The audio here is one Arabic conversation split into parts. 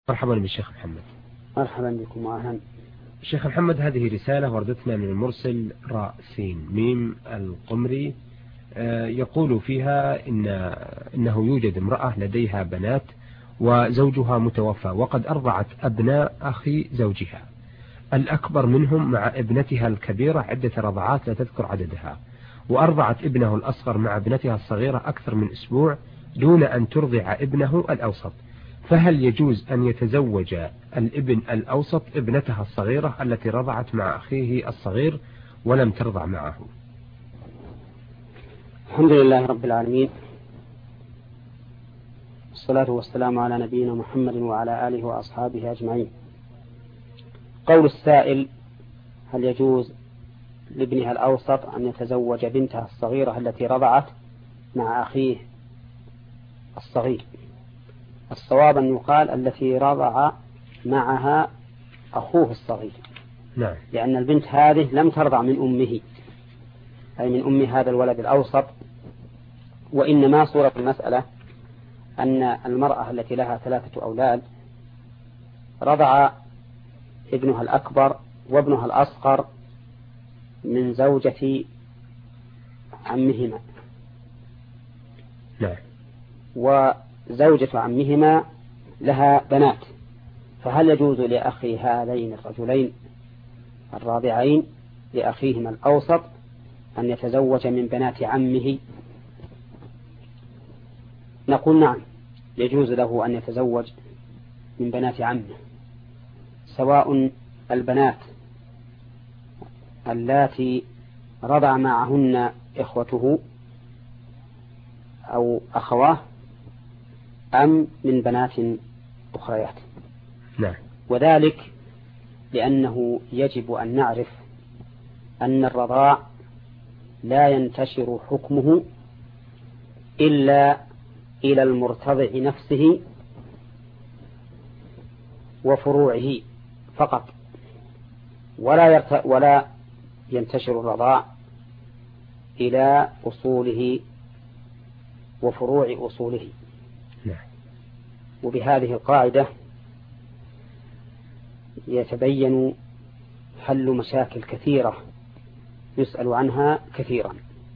مرحبا بالشيخ محمد. مرحبا بكم وأهلا. الشيخ محمد، هذه رسالة وردتنا من المرسل راء سين ميم القمري، يقول فيها إنه يوجد امرأة لديها بنات وزوجها متوفى، وقد أرضعت أبناء أخي زوجها الأكبر منهم مع ابنتها الكبيرة عدة رضعات لا تذكر عددها، وأرضعت ابنه الأصغر مع ابنتها الصغيرة أكثر من أسبوع دون أن ترضع ابنه الأوسط، فهل يجوز أن يتزوج الابن الأوسط ابنتها الصغيرة التي رضعت مع أخيه الصغير ولم ترضع معه؟ الحمد لله رب العالمين، والصلاة والسلام على نبينا محمد وعلى آله وأصحابه أجمعين. قول السائل: هل يجوز لابنها الأوسط أن يتزوج بنتها الصغيرة التي رضعت مع أخيه الصغير؟ الصواب أن يقال التي رضع معها أخوه الصغير. نعم. لأن البنت هذه لم ترضع من أمه، أي من أم هذا الولد الأوسط، وإنما صورة المسألة أن المرأة التي لها 3 أولاد رضع ابنها الأكبر وابنها الأصغر من زوجة عمهما. نعم. وزوجة عمهما لها بنات، فهل يجوز لأخي هذين الرجلين الراضعين لأخيهما الأوسط أن يتزوج من بنات عمه؟ نقول نعم، يجوز له أن يتزوج من بنات عمه، سواء البنات اللاتي رضع معهن إخوته أو أخواه أم من بنات أخريات. نعم. وذلك لأنه يجب أن نعرف أن الرضاع لا ينتشر حكمه إلا إلى المرتضع نفسه وفروعه فقط، ولا ينتشر الرضاع إلى أصوله وفروع أصوله. نعم. وبهذه القاعدة يتبين حل مشاكل كثيرة يسأل عنها كثيرا.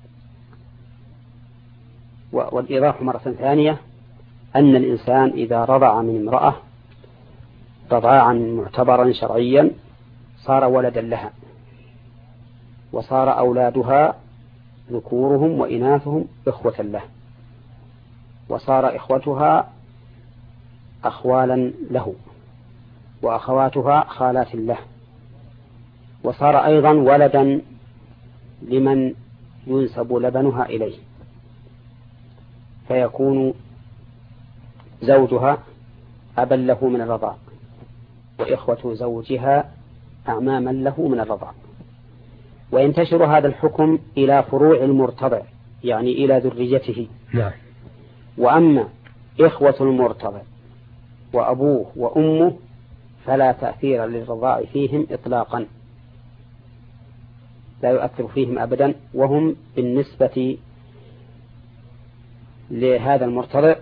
والإيضاح مرة ثانية أن الإنسان إذا رضع من امرأة رضاعا معتبرا شرعيا صار ولدا لها، وصار أولادها ذكورهم وإناثهم إخوة له، وصار إخوتها أخوالا له، وأخواتها خالات له، وصار أيضا ولدا لمن ينسب لبنها إليه، فيكون زوجها أبا له من الرضاع، وإخوة زوجها أعماما له من الرضاع. وينتشر هذا الحكم إلى فروع المرتضع، يعني إلى ذريته. نعم. وأما إخوة المرتضع وأبوه وأمه فلا تأثير للرضاع فيهم إطلاقا، لا يؤثر فيهم أبدا، وهم بالنسبة لهذا المرتضع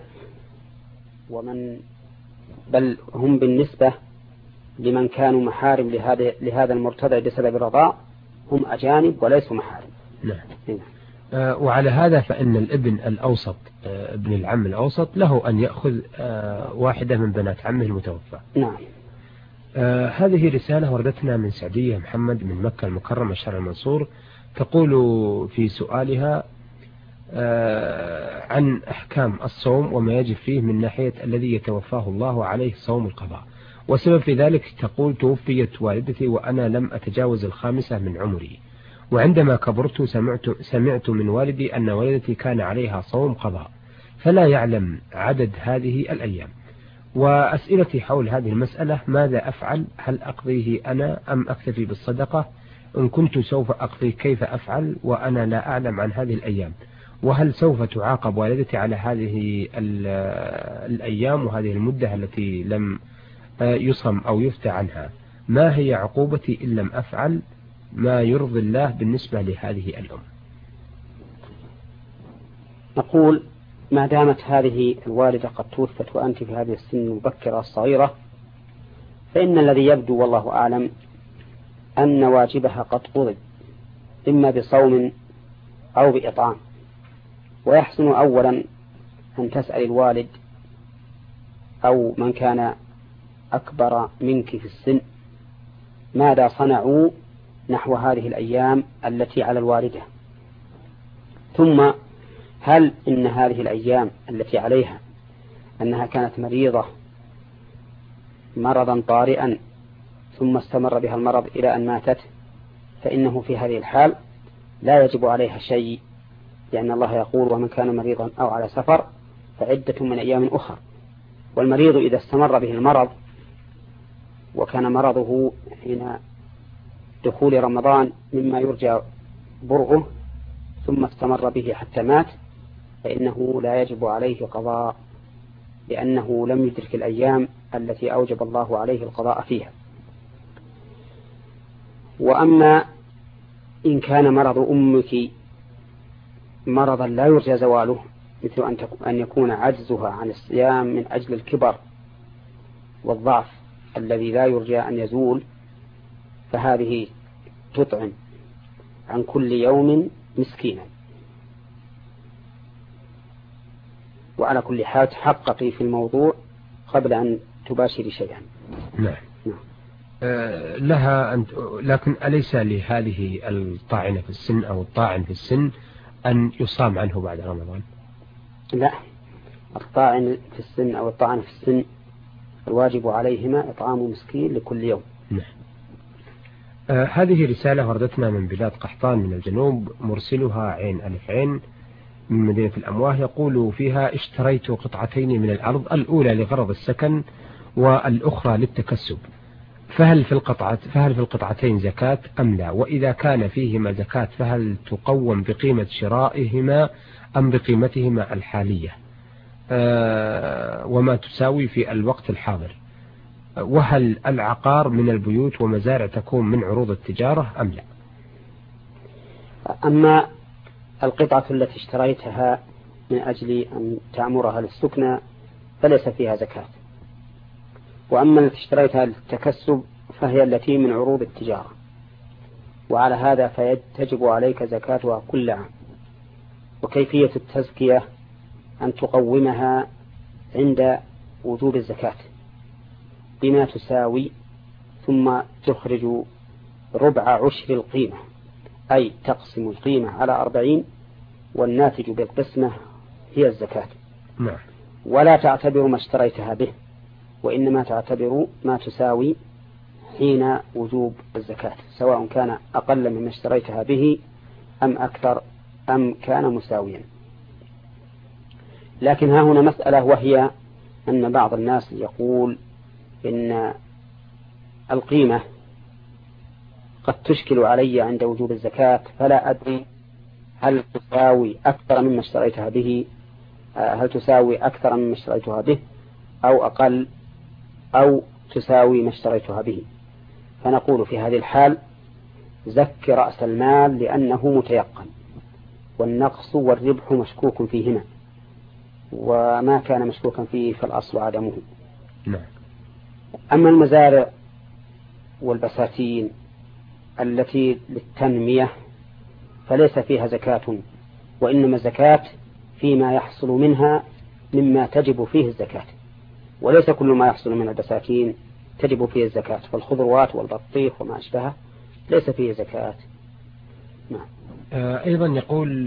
بل هم بالنسبة لمن كانوا محارم لهذا المرتضع بسبب الرضاع هم أجانب وليسوا محارم. نعم. وعلى هذا فإن الابن الأوسط ابن العم الأوسط له أن يأخذ واحدة من بنات عمه المتوفى. نعم. هذه رسالة وردتنا من سعدية محمد من مكة المكرمة شارع المنصور، تقول في سؤالها عن أحكام الصوم وما يجب فيه من ناحية الذي يتوفاه الله عليه صوم القضاء، وسبب في ذلك تقول: توفيت والدتي وأنا لم أتجاوز 5 من عمري، وعندما كبرت سمعت من والدي أن والدتي كان عليها صوم قضاء، فلا يعلم عدد هذه الأيام، وأسئلتي حول هذه المسألة: ماذا أفعل؟ هل أقضيه أنا أم أكتفي بالصدقة؟ إن كنت سوف أقضي كيف أفعل وأنا لا أعلم عن هذه الأيام؟ وهل سوف تعاقب والدتي على هذه الأيام وهذه المدة التي لم يصم أو يفتى عنها؟ ما هي عقوبتي إن لم أفعل ما يرضي الله بالنسبة لهذه الأم؟ نقول: ما دامت هذه الوالدة قد توفت وأنت في هذه السن المبكرة الصغيرة فإن الذي يبدو والله أعلم أن واجبها قد قضي إما بصوم أو بإطعام. ويحسن أولا أن تسأل الوالد أو من كان أكبر منك في السن ماذا صنعوا نحو هذه الأيام التي على الوالدة، ثم هل إن هذه الأيام التي عليها أنها كانت مريضة مرضا طارئا ثم استمر بها المرض إلى أن ماتت، فإنه في هذه الحال لا يجب عليها شيء، لأن الله يقول ومن كان مريضا أو على سفر فعدة من أيام أخرى. والمريض إذا استمر به المرض وكان مرضه حين دخول رمضان مما يرجى برؤه ثم استمر به حتى مات، فإنه لا يجب عليه قضاء، لأنه لم يدرك الأيام التي أوجب الله عليه القضاء فيها. وأما إن كان مرض أمك مرضا لا يرجى زواله، مثل أن يكون عجزها عن الصيام من أجل الكبر والضعف الذي لا يرجى أن يزول، فهذه تطعم عن كل يوم مسكينا. وعلى كل حال تحققي في الموضوع قبل أن تباشري شيئا. نعم. لها لكن أليس لهذه الطاعنة في السن أو الطاعن في السن أن يصام عنه بعد رمضان؟ لا، الطاعن في السن أو الطاعن في السن الواجب عليهما إطعام مسكين لكل يوم. نعم. هذه رسالة وردتنا من بلاد قحطان من الجنوب، مرسلها عين ألف عين من مدينة الأمواه، يقول فيها: اشتريت قطعتين من الأرض، الأولى لغرض السكن والأخرى للتكسب، فهل في القطعتين زكاة أم لا؟ وإذا كان فيهما زكاة فهل تقوم بقيمة شرائهما أم بقيمتهما الحالية، وما تساوي في الوقت الحاضر؟ وهل العقار من البيوت ومزارع تكون من عروض التجارة أم لا؟ أما القطعة التي اشتريتها من أجل أن تعمرها للسكنى فليس فيها زكاة، وأما التي اشتريتها للتكسب فهي التي من عروض التجارة، وعلى هذا فتجب عليك زكاتها كل عام. وكيفية التزكية أن تقومها عند وجوب الزكاة بما تساوي، ثم تخرج ربع عشر القيمة، أي تقسم القيمة على 40 والناتج بالقسمة هي الزكاة. نعم. ولا تعتبر ما اشتريتها به، وإنما تعتبر ما تساوي حين وجوب الزكاة، سواء كان أقل مما اشتريتها به أم أكثر أم كان مساويا. لكن ها هنا مسألة، وهي أن بعض الناس يقول إن القيمة قد تشكل علي عند وجوب الزكاة، فلا أدري هل تساوي أكثر مما اشتريتها به، هل تساوي أكثر مما اشتريتها به أو أقل، أو تساوي ما اشتريتها به. فنقول في هذه الحال زك رأس المال لأنه متيقن، والنقص والربح مشكوك فيهما، وما كان مشكوكا فيه فالأصل عدمه. نعم. أما المزارع والبساتين التي للتنمية فليس فيها زكاة، وإنما الزكاة فيما يحصل منها مما تجب فيه الزكاة، وليس كل ما يحصل من البساتين تجب فيه الزكاة، فالخضروات والبطيخ وما أشبهه ليس فيه زكاة. نعم. أيضا يقول: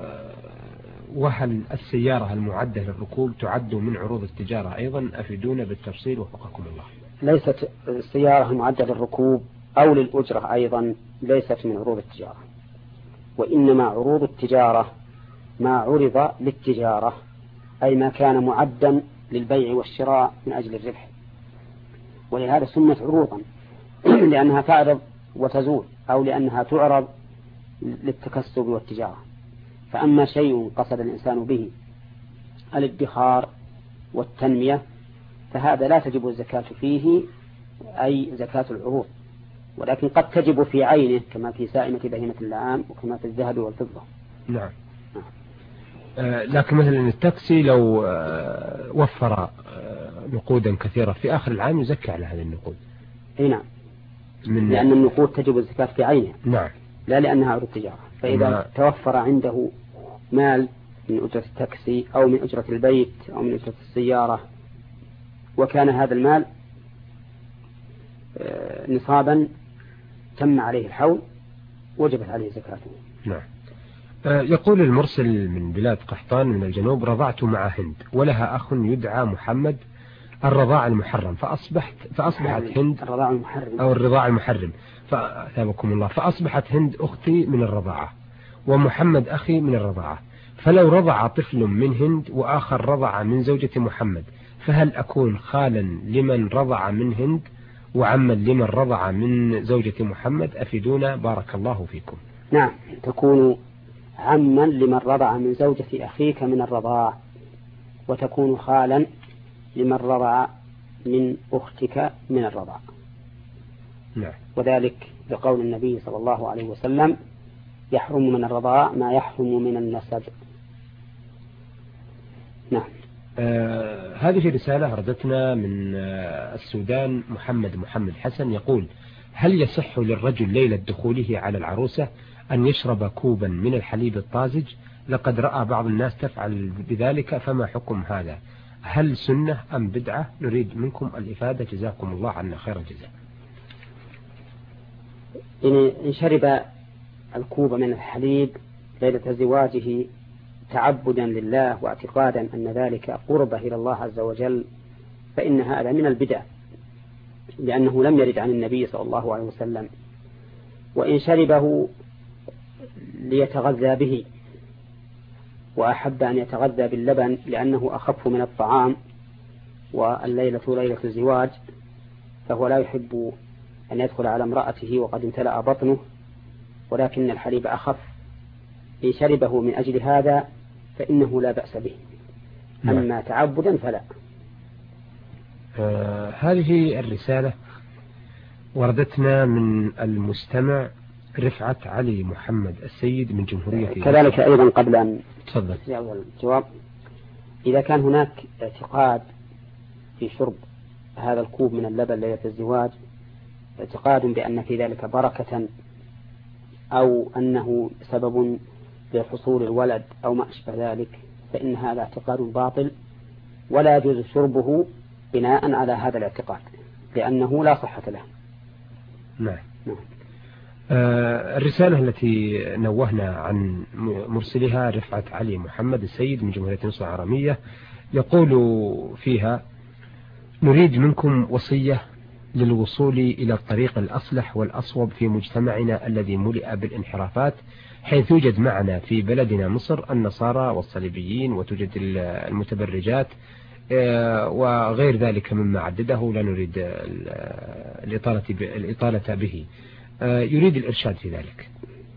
وهل السيارة المعدة للركوب تعد من عروض التجارة أيضا؟ أفيدونا بالتفصيل وفقكم الله. ليست السيارة المعدة للركوب أو للأجرة أيضا ليست من عروض التجارة، وإنما عروض التجارة ما عرض للتجارة، أي ما كان معدا للبيع والشراء من أجل الربح، ولهذا سمت عروضا لأنها تعرض وتزول، أو لأنها تعرض للتكسب والتجارة. فأما شيء قصد الإنسان به الادخار والتنمية فهذا لا تجب الزكاة فيه، أي زكاة العروض، ولكن قد تجب في عينه كما في سائمة بهيمة اللعام وكما في الذهب والفضة. نعم. لكن مثلا التاكسي لو وفر نقودا كثيرة في آخر العام يزكى على هذه النقود. أي نعم، لأن النقود تجب الزكاة في عينها. نعم. لا لأنها عروض تجارة. فإذا توفر عنده مال من أجرة التاكسي أو من أجرة البيت أو من أجرة السيارة، وكان هذا المال نصابا تم عليه الحول، وجبت عليه زكاته. نعم. يقول المرسل من بلاد قحطان من الجنوب: رضعت مع هند ولها أخ يدعى محمد الرضاع المحرم، فأصبحت هند الرضاع المحرم أو الرضاع المحرم فأثابكم الله، فأصبحت هند أختي من الرضاعة ومحمد أخي من الرضاعة، فلو رضع طفل من هند وآخر رضع من زوجة محمد، فهل أكون خالا لمن رضع من هند وعما لمن رضع من زوجة محمد؟ أفيدونا بارك الله فيكم. نعم، تكون عما لمن رضع من زوجة أخيك من الرضاع، وتكون خالا لمن رضع من أختك من الرضاع. نعم. وذلك بقول النبي صلى الله عليه وسلم: يحرم من الرضاع ما يحرم من النسب. نعم. هذه رسالة أردتنا من السودان. محمد حسن يقول: هل يصح للرجل ليلة دخوله على العروسة أن يشرب كوبا من الحليب الطازج؟ لقد رأى بعض الناس تفعل بذلك، فما حكم هذا؟ هل سنة أم بدعة؟ نريد منكم الإفادة، جزاكم الله عنا خير الجزاء. إن شرب الكوب من الحليب ليلة زواجه تعبدا لله واعتقادا أن ذلك قربة إلى الله عز وجل، فإن هذا من البدع، لأنه لم يرد عن النبي صلى الله عليه وسلم. وإن شربه ليتغذى به وأحب أن يتغذى باللبن لأنه أخف من الطعام والليلة ليلة الزواج، فهو لا يحب أن يدخل على امرأته وقد امتلأ بطنه، ولكن الحليب أخف. إن شربه من أجل هذا فإنه لا بأس به، أما تعبدا فلا. هذه الرسالة وردتنا من المستمع رفعت علي محمد السيد من جمهورية. كذلك أيضا قبل أن تفضل الجواب، إذا كان هناك اعتقاد في شرب هذا الكوب من اللبن ليلة الزواج، اعتقاد بأن في ذلك بركة أو أنه سبب لحصول الولد أو ما أشبه ذلك، فإن هذا اعتقاد باطل، ولا يجوز شربه بناء على هذا الاعتقاد، لأنه لا صحة له. نعم. الرسالة التي نوهنا عن مرسلها رفعت علي محمد السيد من جمهورية مصر العربية، يقول فيها: نريد منكم وصية للوصول إلى الطريق الأصلح والأصوب في مجتمعنا الذي ملئ بالانحرافات، حيث يوجد معنا في بلدنا مصر النصارى والصليبيين، وتوجد المتبرجات وغير ذلك مما عدده، لا نريد الإطالة به. يريد الإرشاد في ذلك.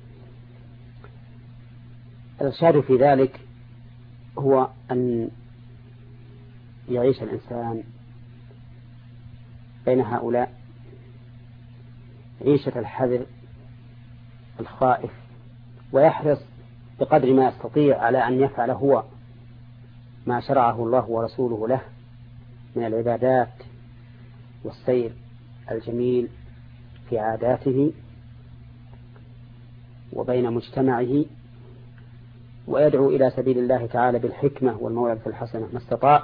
الإرشاد في ذلك هو أن يعيش الإنسان بين هؤلاء عيشة الحذر الخائف، ويحرص بقدر ما يستطيع على أن يفعل هو ما شرعه الله ورسوله له من العبادات والسير الجميل في عاداته وبين مجتمعه، ويدعو إلى سبيل الله تعالى بالحكمة والموعظة الحسنة ما استطاع.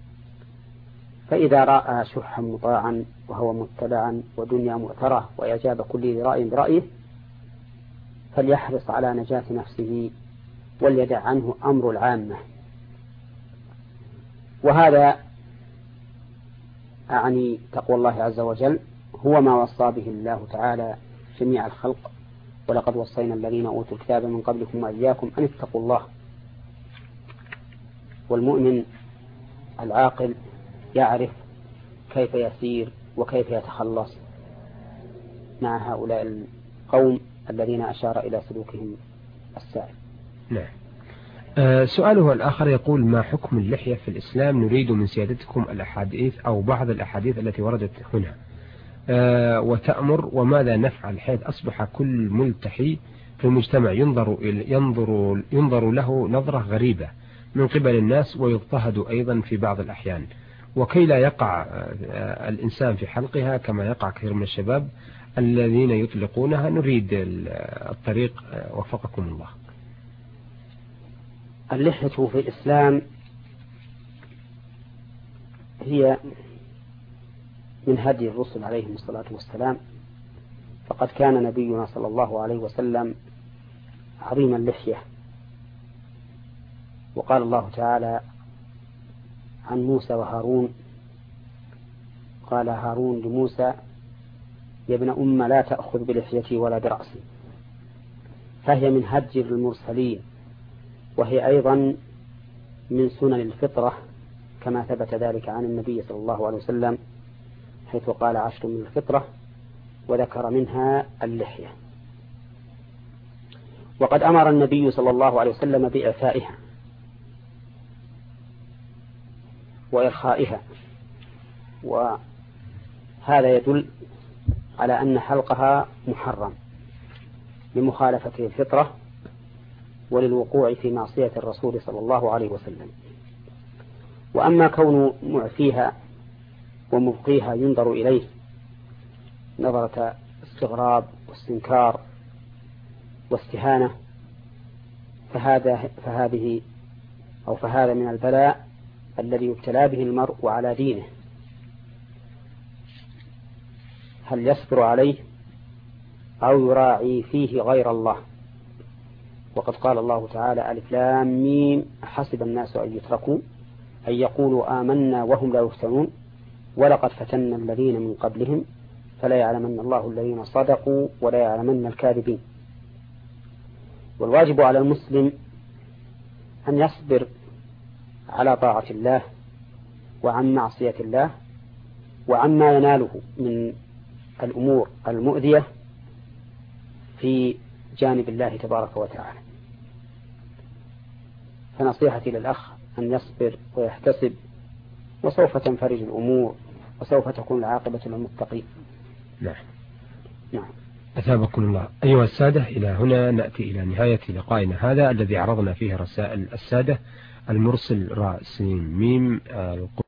فإذا رأى شحا مطاعا وهو متبعا ودنيا مؤثرة وإعجاب كل ذي رأي برأيه، فليحرص على نجاة نفسه وليدع عنه أمر العامة. وهذا أعني تقوى الله عز وجل، هو ما وصى به الله تعالى جميع الخلق: ولقد وصينا الذين أوتوا الكتاب من قبلكم وإياكم أن اتقوا الله. والمؤمن العاقل يعرف كيف يسير وكيف يتخلص مع هؤلاء القوم الذين أشار إلى سلوكهم السائر. نعم. سؤاله الآخر يقول: ما حكم اللحية في الإسلام؟ نريد من سيادتكم الأحاديث أو بعض الأحاديث التي وردت هنا وتأمر، وماذا نفعل حيث أصبح كل ملتحي في المجتمع ينظر له نظرة غريبة من قبل الناس، ويضطهد أيضا في بعض الأحيان، وكي لا يقع الإنسان في حلقها كما يقع كثير من الشباب الذين يطلقونها. نريد الطريق وفقكم الله. اللحية في الإسلام هي من هدي الرسل عليهم الصلاة والسلام، فقد كان نبينا صلى الله عليه وسلم عظيم اللحية، وقال الله تعالى عن موسى وهارون، قال هارون لموسى يا ابن أم لا تأخذ بلحيتي ولا برأسي، فهي من هدي المرسلين، وهي أيضا من سنن الفطرة كما ثبت ذلك عن النبي صلى الله عليه وسلم حيث قال 10 من الفطرة وذكر منها اللحية. وقد أمر النبي صلى الله عليه وسلم بإعفائها وإرخائها، وهذا يدل على أن حلقها محرم لمخالفة الفطرة وللوقوع في معصية الرسول صلى الله عليه وسلم. وأما كون معفيها ومبقيها ينظر إليه نظرة استغراب واستنكار واستهانة، فهذا من البلاء الذي يبتلى به المرء على دينه، هل يصبر عليه أو يراعي فيه غير الله. وقد قال الله تعالى ألف لام ميم حسب الناس أن يتركوا أن يقولوا آمنا وهم لا يفتنون ولقد فتنا الذين من قبلهم فلا يعلمن الله الذين صدقوا ولا يعلمن الكاذبين. والواجب على المسلم أن يصبر على طاعة الله وعن معصية الله وعما يناله من الأمور المؤذية في جانب الله تبارك وتعالى. فنصيحتي للأخ أن يصبر ويحتسب، وسوف تنفرج الأمور وسوف تكون العاقبة للمتقين. نعم. أثابكم الله. أيها السادة، إلى هنا نأتي إلى نهاية لقائنا هذا الذي عرضنا فيه رسائل السادة المرسل راء سين ميم